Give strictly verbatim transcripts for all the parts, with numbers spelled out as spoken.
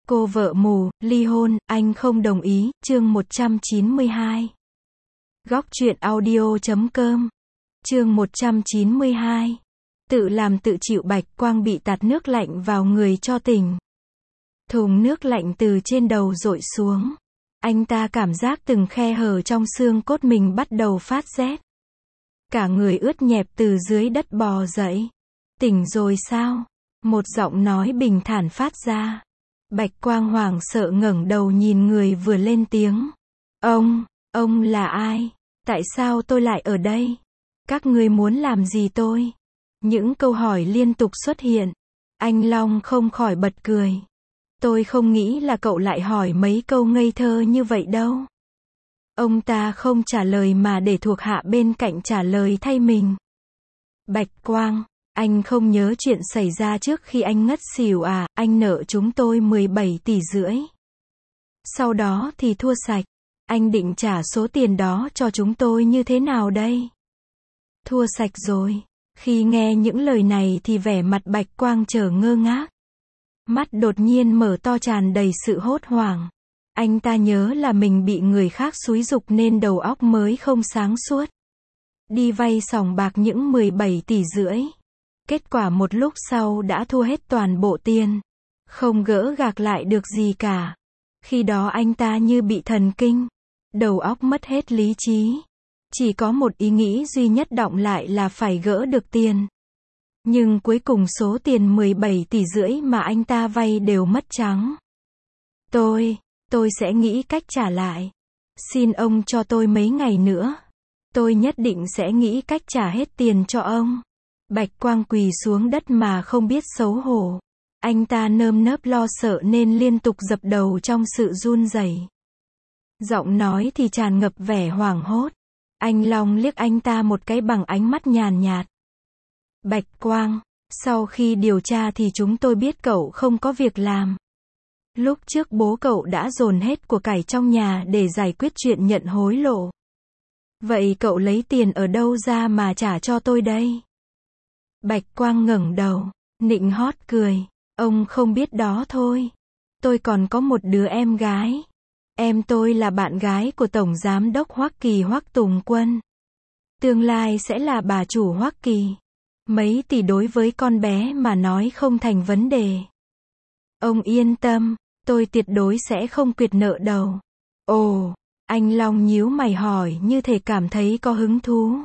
Cô vợ mù, ly hôn, anh không đồng ý, chương một trăm chín mươi hai. Góc truyện audio chấm com. Chương một trăm chín mươi hai. Tự làm tự chịu. Bạch Quang bị tạt nước lạnh vào người cho tỉnh. Thùng nước lạnh từ trên đầu dội xuống. Anh ta cảm giác từng khe hở trong xương cốt mình bắt đầu phát rét. Cả người ướt nhẹp từ dưới đất bò dậy. Tỉnh rồi sao? Một giọng nói bình thản phát ra. Bạch Quang hoảng sợ ngẩng đầu nhìn người vừa lên tiếng. Ông, ông là ai? Tại sao tôi lại ở đây? Các ngươi muốn làm gì tôi? Những câu hỏi liên tục xuất hiện. Anh Long không khỏi bật cười. Tôi không nghĩ là cậu lại hỏi mấy câu ngây thơ như vậy đâu. Ông ta không trả lời mà để thuộc hạ bên cạnh trả lời thay mình. Bạch Quang, anh không nhớ chuyện xảy ra trước khi anh ngất xỉu à? Anh nợ chúng tôi mười bảy tỷ rưỡi. Sau đó thì thua sạch. Anh định trả số tiền đó cho chúng tôi như thế nào đây? Thua sạch rồi. Khi nghe những lời này thì vẻ mặt Bạch Quang trở ngơ ngác. Mắt đột nhiên mở to tràn đầy sự hốt hoảng. Anh ta nhớ là mình bị người khác xúi giục nên đầu óc mới không sáng suốt. Đi vay sòng bạc những mười bảy tỷ rưỡi. Kết quả một lúc sau đã thua hết toàn bộ tiền. Không gỡ gạc lại được gì cả. Khi đó anh ta như bị thần kinh. Đầu óc mất hết lý trí. Chỉ có một ý nghĩ duy nhất đọng lại là phải gỡ được tiền. Nhưng cuối cùng số tiền mười bảy tỷ rưỡi mà anh ta vay đều mất trắng. Tôi, tôi sẽ nghĩ cách trả lại. Xin ông cho tôi mấy ngày nữa. Tôi nhất định sẽ nghĩ cách trả hết tiền cho ông. Bạch Quang quỳ xuống đất mà không biết xấu hổ. Anh ta nơm nớp lo sợ nên liên tục dập đầu trong sự run rẩy. Giọng nói thì tràn ngập vẻ hoảng hốt. Anh Long liếc anh ta một cái bằng ánh mắt nhàn nhạt. Bạch Quang, sau khi điều tra thì chúng tôi biết cậu không có việc làm. Lúc trước bố cậu đã dồn hết của cải trong nhà để giải quyết chuyện nhận hối lộ. Vậy cậu lấy tiền ở đâu ra mà trả cho tôi đây? Bạch Quang ngẩng đầu, nịnh hót cười. Ông không biết đó thôi. Tôi còn có một đứa em gái. Em tôi là bạn gái của Tổng Giám đốc Hoắc Kỳ Hoắc Tùng Quân. Tương lai sẽ là bà chủ Hoắc Kỳ. Mấy tỷ đối với con bé mà nói không thành vấn đề. Ông yên tâm, tôi tuyệt đối sẽ không quyệt nợ đâu. Ồ, anh Long nhíu mày hỏi như thể cảm thấy có hứng thú.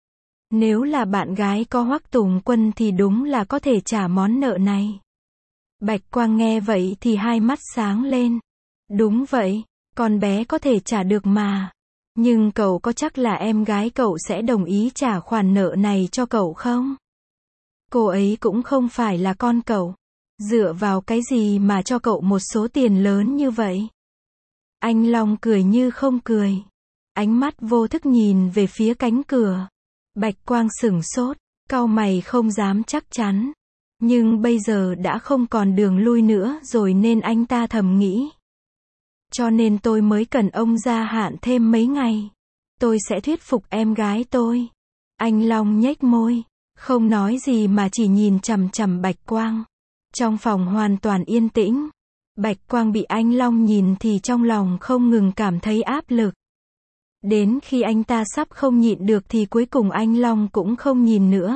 Nếu là bạn gái có Hoắc Tùng Quân thì đúng là có thể trả món nợ này. Bạch Quang nghe vậy thì hai mắt sáng lên. Đúng vậy, con bé có thể trả được mà. Nhưng cậu có chắc là em gái cậu sẽ đồng ý trả khoản nợ này cho cậu không? Cô ấy cũng không phải là con cậu. Dựa vào cái gì mà cho cậu một số tiền lớn như vậy? Anh Long cười như không cười. Ánh mắt vô thức nhìn về phía cánh cửa. Bạch Quang sửng sốt, cau mày không dám chắc chắn. Nhưng bây giờ đã không còn đường lui nữa rồi nên anh ta thầm nghĩ. Cho nên tôi mới cần ông gia hạn thêm mấy ngày. Tôi sẽ thuyết phục em gái tôi. Anh Long nhếch môi, không nói gì mà chỉ nhìn chằm chằm Bạch Quang. Trong phòng hoàn toàn yên tĩnh. Bạch Quang bị anh Long nhìn thì trong lòng không ngừng cảm thấy áp lực. Đến khi anh ta sắp không nhịn được thì cuối cùng anh Long cũng không nhìn nữa.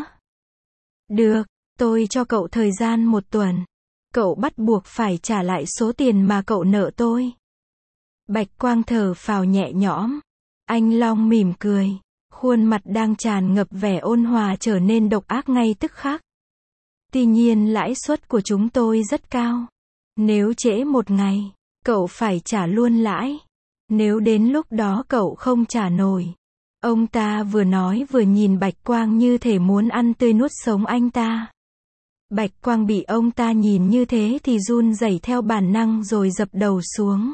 Được, tôi cho cậu thời gian một tuần. Cậu bắt buộc phải trả lại số tiền mà cậu nợ tôi. Bạch Quang thở phào nhẹ nhõm. Anh Long mỉm cười. Khuôn mặt đang tràn ngập vẻ ôn hòa trở nên độc ác ngay tức khắc. Tuy nhiên lãi suất của chúng tôi rất cao. Nếu trễ một ngày, cậu phải trả luôn lãi. Nếu đến lúc đó cậu không trả nổi. Ông ta vừa nói vừa nhìn Bạch Quang như thể muốn ăn tươi nuốt sống anh ta. Bạch Quang bị ông ta nhìn như thế thì run rẩy theo bản năng rồi dập đầu xuống.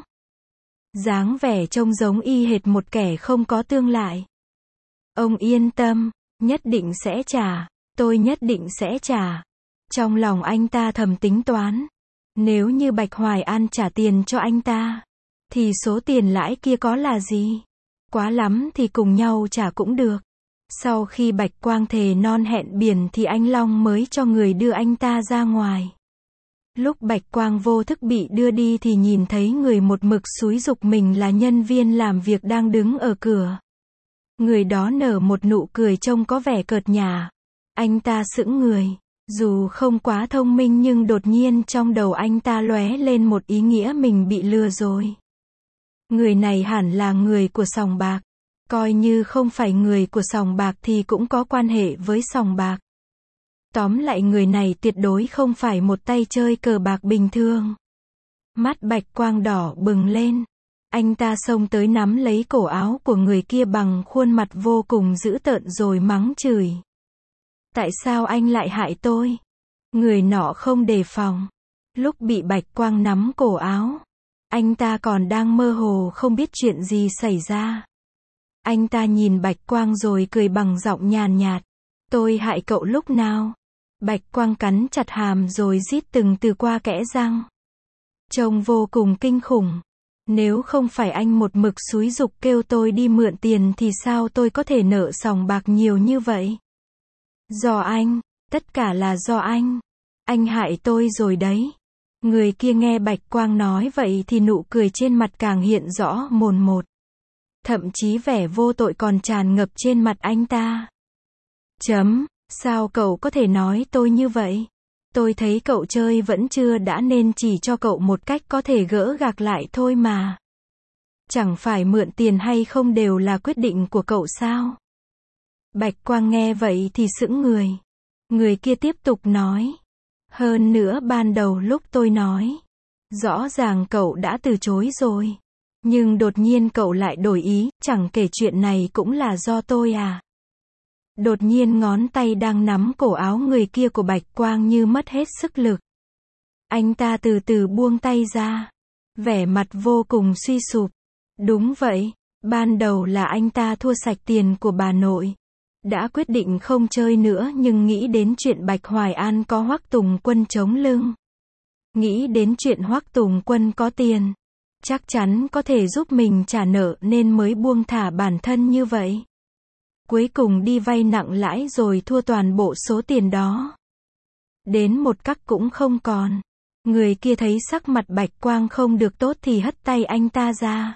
Dáng vẻ trông giống y hệt một kẻ không có tương lai. Ông yên tâm, nhất định sẽ trả. Tôi nhất định sẽ trả. Trong lòng anh ta thầm tính toán. Nếu như Bạch Hoài An trả tiền cho anh ta, thì số tiền lãi kia có là gì? Quá lắm thì cùng nhau trả cũng được. Sau khi Bạch Quang thề non hẹn biển thì anh Long mới cho người đưa anh ta ra ngoài. Lúc Bạch Quang vô thức bị đưa đi thì nhìn thấy người một mực xúi giục mình là nhân viên làm việc đang đứng ở cửa. Người đó nở một nụ cười trông có vẻ cợt nhả. Anh ta sững người. Dù không quá thông minh nhưng đột nhiên trong đầu anh ta lóe lên một ý nghĩa mình bị lừa rồi. Người này hẳn là người của sòng bạc. Coi như không phải người của sòng bạc thì cũng có quan hệ với sòng bạc. Tóm lại người này tuyệt đối không phải một tay chơi cờ bạc bình thường. Mắt Bạch Quang đỏ bừng lên. Anh ta xông tới nắm lấy cổ áo của người kia bằng khuôn mặt vô cùng dữ tợn rồi mắng chửi. Tại sao anh lại hại tôi? Người nọ không đề phòng. Lúc bị Bạch Quang nắm cổ áo, anh ta còn đang mơ hồ không biết chuyện gì xảy ra. Anh ta nhìn Bạch Quang rồi cười bằng giọng nhàn nhạt. Tôi hại cậu lúc nào? Bạch Quang cắn chặt hàm rồi rít từng từ qua kẽ răng. Trông vô cùng kinh khủng. Nếu không phải anh một mực xúi giục kêu tôi đi mượn tiền thì sao tôi có thể nợ sòng bạc nhiều như vậy? Do anh, tất cả là do anh. Anh hại tôi rồi đấy. Người kia nghe Bạch Quang nói vậy thì nụ cười trên mặt càng hiện rõ mồn một. Thậm chí vẻ vô tội còn tràn ngập trên mặt anh ta. Chấm, sao cậu có thể nói tôi như vậy? Tôi thấy cậu chơi vẫn chưa đã nên chỉ cho cậu một cách có thể gỡ gạc lại thôi mà. Chẳng phải mượn tiền hay không đều là quyết định của cậu sao? Bạch Quang nghe vậy thì sững người. Người kia tiếp tục nói. Hơn nữa ban đầu lúc tôi nói, rõ ràng cậu đã từ chối rồi. Nhưng đột nhiên cậu lại đổi ý, chẳng kể chuyện này cũng là do tôi à. Đột nhiên ngón tay đang nắm cổ áo người kia của Bạch Quang như mất hết sức lực. Anh ta từ từ buông tay ra. Vẻ mặt vô cùng suy sụp. Đúng vậy, ban đầu là anh ta thua sạch tiền của bà nội. Đã quyết định không chơi nữa nhưng nghĩ đến chuyện Bạch Hoài An có Hoắc Tùng Quân chống lưng. Nghĩ đến chuyện Hoắc Tùng Quân có tiền. Chắc chắn có thể giúp mình trả nợ nên mới buông thả bản thân như vậy. Cuối cùng đi vay nặng lãi rồi thua toàn bộ số tiền đó. Đến một cắc cũng không còn. Người kia thấy sắc mặt Bạch Quang không được tốt thì hất tay anh ta ra.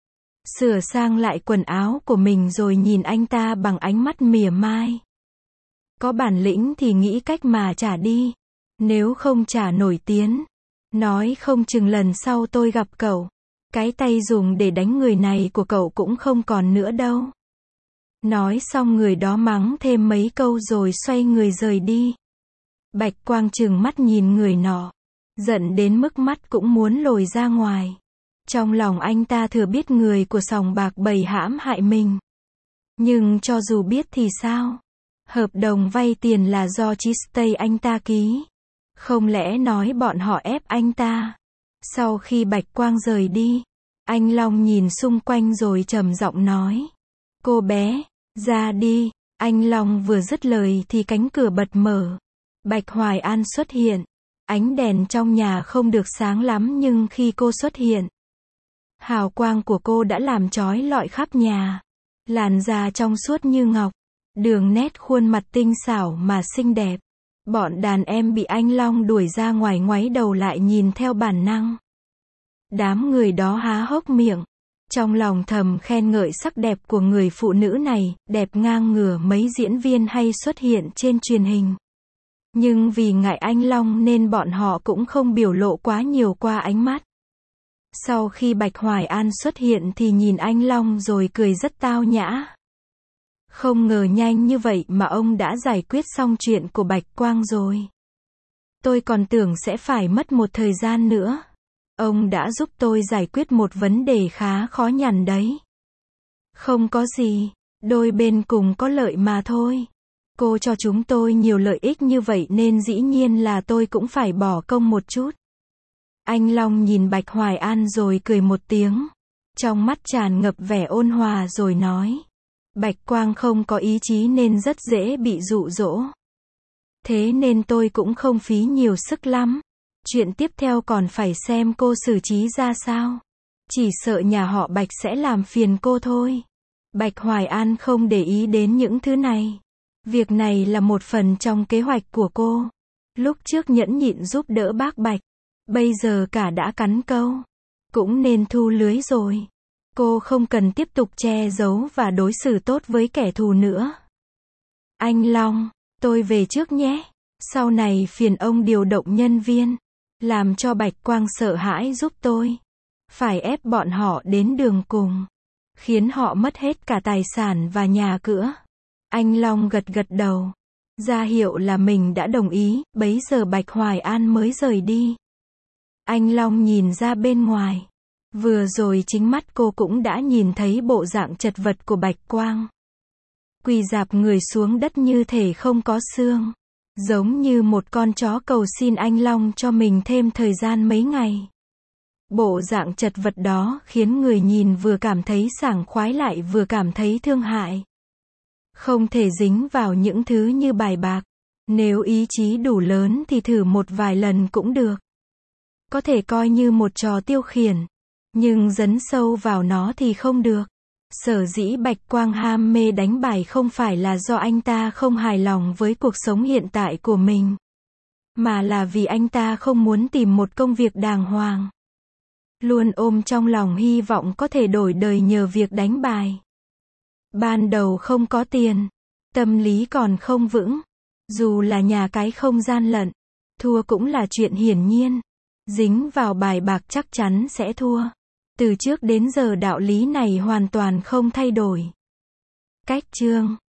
Sửa sang lại quần áo của mình rồi nhìn anh ta bằng ánh mắt mỉa mai. Có bản lĩnh thì nghĩ cách mà trả đi. Nếu không trả nổi tiếng. Nói không chừng lần sau tôi gặp cậu. Cái tay dùng để đánh người này của cậu cũng không còn nữa đâu. Nói xong người đó mắng thêm mấy câu rồi xoay người rời đi. Bạch Quang trừng mắt nhìn người nọ. Giận đến mức mắt cũng muốn lồi ra ngoài. Trong lòng anh ta thừa biết người của sòng bạc bầy hãm hại mình. Nhưng cho dù biết thì sao? Hợp đồng vay tiền là do Chistay anh ta ký. Không lẽ nói bọn họ ép anh ta? Sau khi Bạch Quang rời đi, anh Long nhìn xung quanh rồi trầm giọng nói. Cô bé, ra đi. Anh Long vừa dứt lời thì cánh cửa bật mở. Bạch Hoài An xuất hiện. Ánh đèn trong nhà không được sáng lắm nhưng khi cô xuất hiện, hào quang của cô đã làm chói lọi khắp nhà. Làn da trong suốt như ngọc. Đường nét khuôn mặt tinh xảo mà xinh đẹp. Bọn đàn em bị anh Long đuổi ra ngoài ngoáy đầu lại nhìn theo bản năng. Đám người đó há hốc miệng. Trong lòng thầm khen ngợi sắc đẹp của người phụ nữ này, đẹp ngang ngửa mấy diễn viên hay xuất hiện trên truyền hình. Nhưng vì ngại anh Long nên bọn họ cũng không biểu lộ quá nhiều qua ánh mắt. Sau khi Bạch Hoài An xuất hiện thì nhìn anh Long rồi cười rất tao nhã. Không ngờ nhanh như vậy mà ông đã giải quyết xong chuyện của Bạch Quang rồi. Tôi còn tưởng sẽ phải mất một thời gian nữa. Ông đã giúp tôi giải quyết một vấn đề khá khó nhằn đấy. Không có gì, đôi bên cùng có lợi mà thôi. Cô cho chúng tôi nhiều lợi ích như vậy nên dĩ nhiên là tôi cũng phải bỏ công một chút. Anh Long nhìn Bạch Hoài An rồi cười một tiếng. Trong mắt tràn ngập vẻ ôn hòa rồi nói. Bạch Quang không có ý chí nên rất dễ bị dụ dỗ. Thế nên tôi cũng không phí nhiều sức lắm. Chuyện tiếp theo còn phải xem cô xử trí ra sao. Chỉ sợ nhà họ Bạch sẽ làm phiền cô thôi. Bạch Hoài An không để ý đến những thứ này. Việc này là một phần trong kế hoạch của cô. Lúc trước nhẫn nhịn giúp đỡ bác Bạch, bây giờ cả đã cắn câu, cũng nên thu lưới rồi. Cô không cần tiếp tục che giấu và đối xử tốt với kẻ thù nữa. Anh Long, tôi về trước nhé. Sau này phiền ông điều động nhân viên, làm cho Bạch Quang sợ hãi giúp tôi. Phải ép bọn họ đến đường cùng, khiến họ mất hết cả tài sản và nhà cửa. Anh Long gật gật đầu, ra hiệu là mình đã đồng ý, bấy giờ Bạch Hoài An mới rời đi. Anh Long nhìn ra bên ngoài. Vừa rồi chính mắt cô cũng đã nhìn thấy bộ dạng chật vật của Bạch Quang. Quỳ rạp người xuống đất như thể không có xương. Giống như một con chó cầu xin anh Long cho mình thêm thời gian mấy ngày. Bộ dạng chật vật đó khiến người nhìn vừa cảm thấy sảng khoái lại vừa cảm thấy thương hại. Không thể dính vào những thứ như bài bạc. Nếu ý chí đủ lớn thì thử một vài lần cũng được. Có thể coi như một trò tiêu khiển. Nhưng dấn sâu vào nó thì không được. Sở dĩ Bạch Quang ham mê đánh bài không phải là do anh ta không hài lòng với cuộc sống hiện tại của mình, mà là vì anh ta không muốn tìm một công việc đàng hoàng. Luôn ôm trong lòng hy vọng có thể đổi đời nhờ việc đánh bài. Ban đầu không có tiền, tâm lý còn không vững. Dù là nhà cái không gian lận, thua cũng là chuyện hiển nhiên. Dính vào bài bạc chắc chắn sẽ thua. Từ trước đến giờ đạo lý này hoàn toàn không thay đổi. Cách chương